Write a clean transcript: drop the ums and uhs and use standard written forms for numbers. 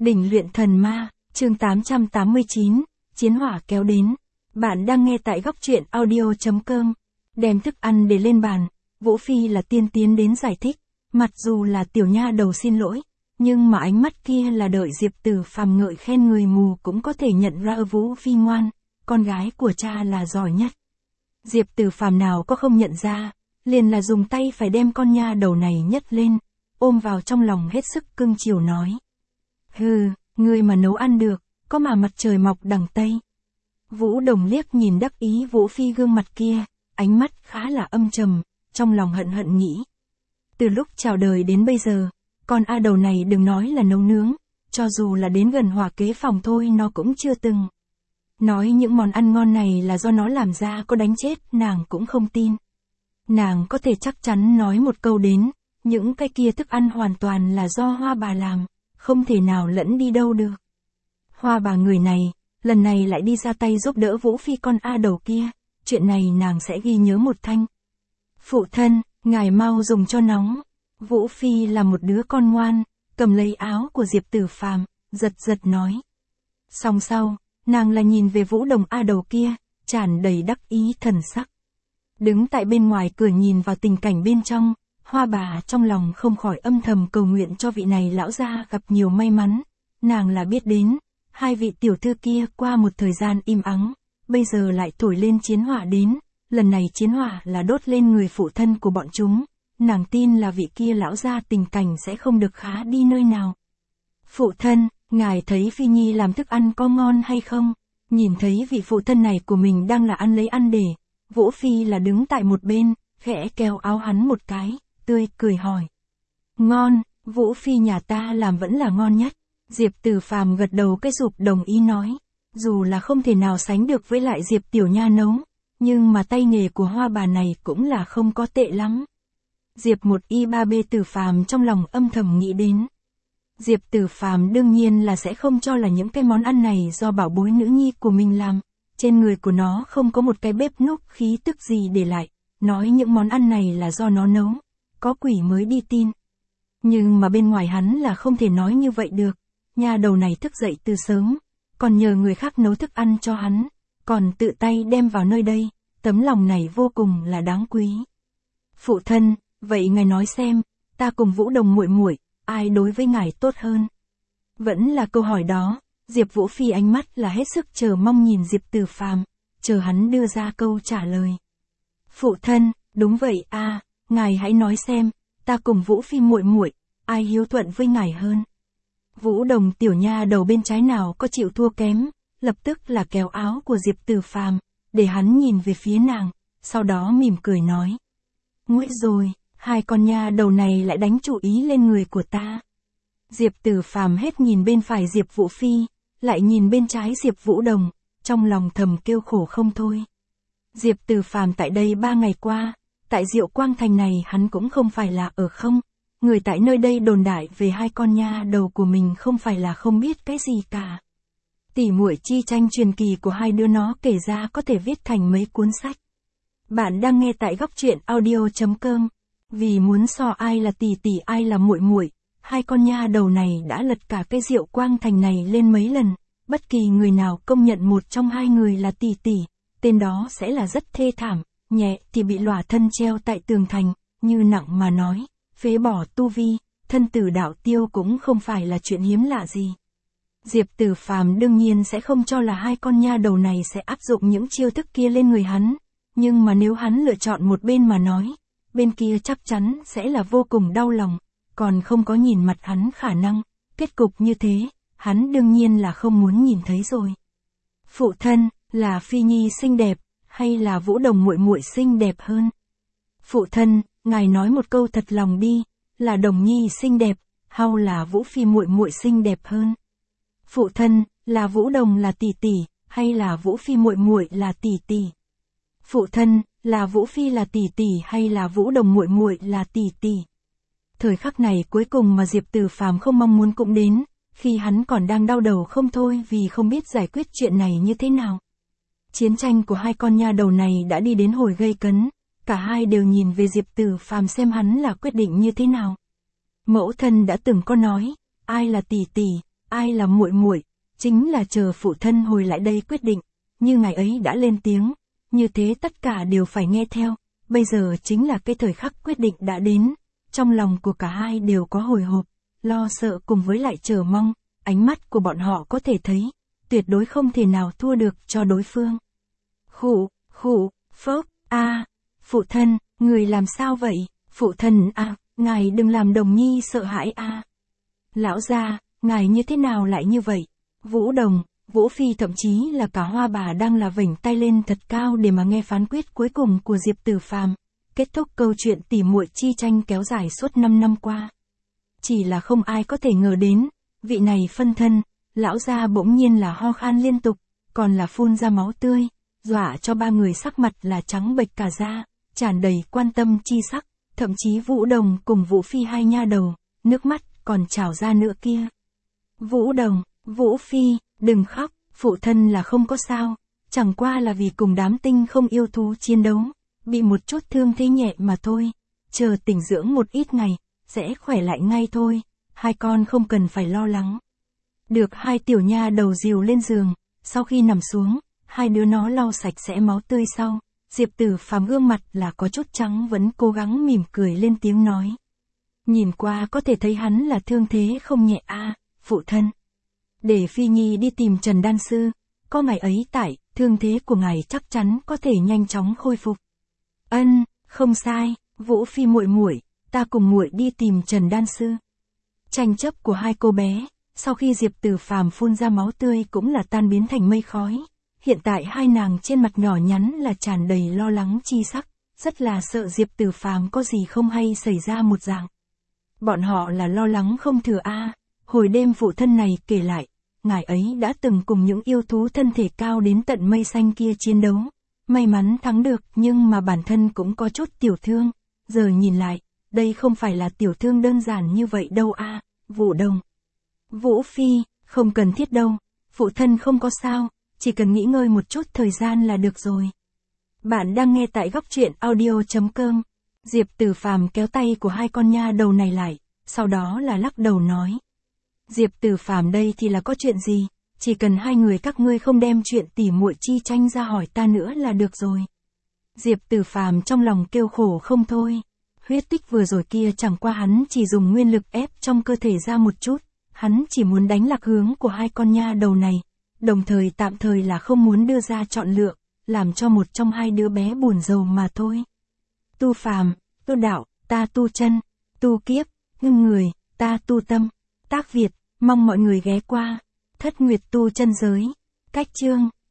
Đỉnh luyện thần ma, chương 889, chiến hỏa kéo đến. Bạn đang nghe tại góc truyện audio.com. Đem thức ăn để lên bàn, Vũ Phi là tiên tiến đến giải thích, mặc dù là tiểu nha đầu xin lỗi, nhưng mà ánh mắt kia là đợi Diệp Tử Phàm ngợi khen người mù cũng có thể nhận ra Vũ Phi ngoan, con gái của cha là giỏi nhất. Diệp Tử Phàm nào có không nhận ra, liền là dùng tay phải đem con nha đầu này nhấc lên, ôm vào trong lòng hết sức cưng chiều nói. Hừ, ngươi mà nấu ăn được, có mà mặt trời mọc đằng Tây. Vũ Đồng liếc nhìn đắc ý Vũ Phi gương mặt kia, ánh mắt khá là âm trầm, trong lòng hận hận nghĩ. Từ lúc chào đời đến bây giờ, con A đầu này đừng nói là nấu nướng, cho dù là đến gần hỏa kế phòng thôi nó cũng chưa từng. Nói những món ăn ngon này là do nó làm ra có đánh chết nàng cũng không tin. Nàng có thể chắc chắn nói một câu đến, những cái kia thức ăn hoàn toàn là do Hoa bà làm, không thể nào lẫn đi đâu được. Hoa bà người này, lần này lại đi ra tay giúp đỡ Vũ Phi con A đầu kia, chuyện này nàng sẽ ghi nhớ một thanh. Phụ thân, ngài mau dùng cho nóng. Vũ Phi là một đứa con ngoan, cầm lấy áo của Diệp Tử Phàm, giật giật nói. Song sau, nàng là nhìn về Vũ Đồng A đầu kia, tràn đầy đắc ý thần sắc. Đứng tại bên ngoài cửa nhìn vào tình cảnh bên trong, Hoa bà trong lòng không khỏi âm thầm cầu nguyện cho vị này lão gia gặp nhiều may mắn. Nàng là biết đến, hai vị tiểu thư kia qua một thời gian im ắng, bây giờ lại thổi lên chiến hỏa đến, lần này chiến hỏa là đốt lên người phụ thân của bọn chúng, nàng tin là vị kia lão gia tình cảnh sẽ không được khá đi nơi nào. Phụ thân, ngài thấy Phi Nhi làm thức ăn có ngon hay không? Nhìn thấy vị phụ thân này của mình đang là ăn lấy ăn để, Vũ Phi là đứng tại một bên, khẽ kéo áo hắn một cái, tươi cười hỏi. Ngon, Vũ Phi nhà ta làm vẫn là ngon nhất. Diệp Tử Phàm gật đầu cái rụp đồng ý nói. Dù là không thể nào sánh được với lại Diệp tiểu nha nấu, nhưng mà tay nghề của Hoa bà này cũng là không có tệ lắm. Diệp một y ba bê Tử Phàm trong lòng âm thầm nghĩ đến. Diệp Tử Phàm đương nhiên là sẽ không cho là những cái món ăn này do bảo bối nữ nhi của mình làm. Trên người của nó không có một cái bếp núc khí tức gì để lại, nói những món ăn này là do nó nấu, có quỷ mới đi tin. Nhưng mà bên ngoài hắn là không thể nói như vậy được, nha đầu này thức dậy từ sớm, còn nhờ người khác nấu thức ăn cho hắn, còn tự tay đem vào nơi đây, tấm lòng này vô cùng là đáng quý. Phụ thân, vậy ngài nói xem, ta cùng Vũ Đồng muội muội, ai đối với ngài tốt hơn? Vẫn là câu hỏi đó. Diệp Vũ Phi ánh mắt là hết sức chờ mong nhìn Diệp Tử Phàm, chờ hắn đưa ra câu trả lời. Phụ thân, đúng vậy a, ngài hãy nói xem, ta cùng Vũ Phi muội muội, ai hiếu thuận với ngài hơn? Vũ Đồng tiểu nha đầu bên trái nào có chịu thua kém, lập tức là kéo áo của Diệp Tử Phàm, để hắn nhìn về phía nàng, sau đó mỉm cười nói. Nguội rồi, hai con nha đầu này lại đánh chủ ý lên người của ta. Diệp Tử Phàm hết nhìn bên phải Diệp Vũ Phi, lại nhìn bên trái Diệp Vũ Đồng, trong lòng thầm kêu khổ không thôi. Diệp Tử Phàm tại đây 3 ngày qua, tại Diệu Quang Thành này hắn cũng không phải là ở không, người tại nơi đây đồn đại về hai con nha đầu của mình không phải là không biết cái gì cả. Tỷ muội chi tranh truyền kỳ của hai đứa nó kể ra có thể viết thành mấy cuốn sách. Bạn đang nghe tại góc truyện audio.com, vì muốn so ai là tỷ tỷ ai là muội muội. Hai con nha đầu này đã lật cả cái Diệu Quang Thành này lên mấy lần, bất kỳ người nào công nhận một trong hai người là tỷ tỷ, tên đó sẽ là rất thê thảm, nhẹ thì bị lòa thân treo tại tường thành, như nặng mà nói, phế bỏ tu vi, thân tử đạo tiêu cũng không phải là chuyện hiếm lạ gì. Diệp Tử Phàm đương nhiên sẽ không cho là hai con nha đầu này sẽ áp dụng những chiêu thức kia lên người hắn, nhưng mà nếu hắn lựa chọn một bên mà nói, bên kia chắc chắn sẽ là vô cùng đau lòng. Còn không có nhìn mặt hắn khả năng, kết cục như thế, hắn đương nhiên là không muốn nhìn thấy rồi. Phụ thân, là Phi Nhi xinh đẹp, hay là Vũ Đồng muội muội xinh đẹp hơn? Phụ thân, ngài nói một câu thật lòng đi, là Đồng Nhi xinh đẹp, hay là Vũ Phi muội muội xinh đẹp hơn? Phụ thân, là Vũ Đồng là tỷ tỷ, hay là Vũ Phi muội muội là tỷ tỷ? Phụ thân, là Vũ Phi là tỷ tỷ hay là Vũ Đồng muội muội là tỷ tỷ? Thời khắc này cuối cùng mà Diệp Tử Phàm không mong muốn cũng đến, khi hắn còn đang đau đầu không thôi vì không biết giải quyết chuyện này như thế nào. Chiến tranh của hai con nha đầu này đã đi đến hồi gây cấn, cả hai đều nhìn về Diệp Tử Phàm xem hắn là quyết định như thế nào. Mẫu thân đã từng có nói, ai là tỷ tỷ, ai là muội muội, chính là chờ phụ thân hồi lại đây quyết định, như ngài ấy đã lên tiếng, như thế tất cả đều phải nghe theo, bây giờ chính là cái thời khắc quyết định đã đến, trong lòng của cả hai đều có hồi hộp, lo sợ cùng với lại chờ mong, ánh mắt của bọn họ có thể thấy, tuyệt đối không thể nào thua được cho đối phương. Khụ, phốc, phụ thân, người làm sao vậy, phụ thân ngài đừng làm Đồng Nhi sợ hãi Lão gia, ngài như thế nào lại như vậy? Vũ Đồng, Vũ Phi thậm chí là cả Hoa bà đang là vểnh tay lên thật cao để mà nghe phán quyết cuối cùng của Diệp Tử Phàm, kết thúc câu chuyện tỉ muội chi tranh kéo dài suốt 5 năm qua. Chỉ là không ai có thể ngờ đến, vị này phân thân, lão gia bỗng nhiên là ho khan liên tục, còn là phun ra máu tươi, dọa cho ba người sắc mặt là trắng bệch cả da, tràn đầy quan tâm chi sắc, thậm chí Vũ Đồng cùng Vũ Phi hai nha đầu, nước mắt còn trào ra nữa kia. Vũ Đồng, Vũ Phi, đừng khóc, phụ thân là không có sao, chẳng qua là vì cùng đám tinh không yêu thú chiến đấu, bị một chút thương thế nhẹ mà thôi, chờ tỉnh dưỡng một ít ngày, sẽ khỏe lại ngay thôi, hai con không cần phải lo lắng. Được hai tiểu nha đầu dìu lên giường, sau khi nằm xuống, hai đứa nó lau sạch sẽ máu tươi sau, Diệp Tử Phàm gương mặt là có chút trắng vẫn cố gắng mỉm cười lên tiếng nói. Nhìn qua có thể thấy hắn là thương thế không nhẹ phụ thân. Để Phi Nhi đi tìm Trần Đan Sư, có ngài ấy tại, thương thế của ngài chắc chắn có thể nhanh chóng khôi phục. Không sai, Vũ Phi muội muội, ta cùng muội đi tìm Trần Đan Sư. Tranh chấp của hai cô bé, sau khi Diệp Tử Phàm phun ra máu tươi cũng là tan biến thành mây khói. Hiện tại hai nàng trên mặt nhỏ nhắn là tràn đầy lo lắng chi sắc, rất là sợ Diệp Tử Phàm có gì không hay xảy ra một dạng. Bọn họ là lo lắng không thừa hồi đêm phụ thân này kể lại, ngài ấy đã từng cùng những yêu thú thân thể cao đến tận mây xanh kia chiến đấu, may mắn thắng được nhưng mà bản thân cũng có chút tiểu thương, giờ nhìn lại, đây không phải là tiểu thương đơn giản như vậy đâu Vũ Đồng. Vũ Phi, không cần thiết đâu, phụ thân không có sao, chỉ cần nghỉ ngơi một chút thời gian là được rồi. Bạn đang nghe tại góc truyện audio.com. Diệp Tử Phàm kéo tay của hai con nha đầu này lại, sau đó là lắc đầu nói. Diệp Tử Phàm đây thì là có chuyện gì, chỉ cần hai người các ngươi không đem chuyện tỉ muội chi tranh ra hỏi ta nữa là được rồi. Diệp Tử Phàm trong lòng kêu khổ không thôi, huyết tích vừa rồi kia chẳng qua hắn chỉ dùng nguyên lực ép trong cơ thể ra một chút, hắn chỉ muốn đánh lạc hướng của hai con nha đầu này, đồng thời tạm thời là không muốn đưa ra chọn lựa, làm cho một trong hai đứa bé buồn rầu mà thôi. Tu phàm, tu đạo, ta tu chân, tu kiếp, ngưng người, ta tu tâm. Tác Việt, mong mọi người ghé qua. Thất Nguyệt tu chân giới. Cách chương.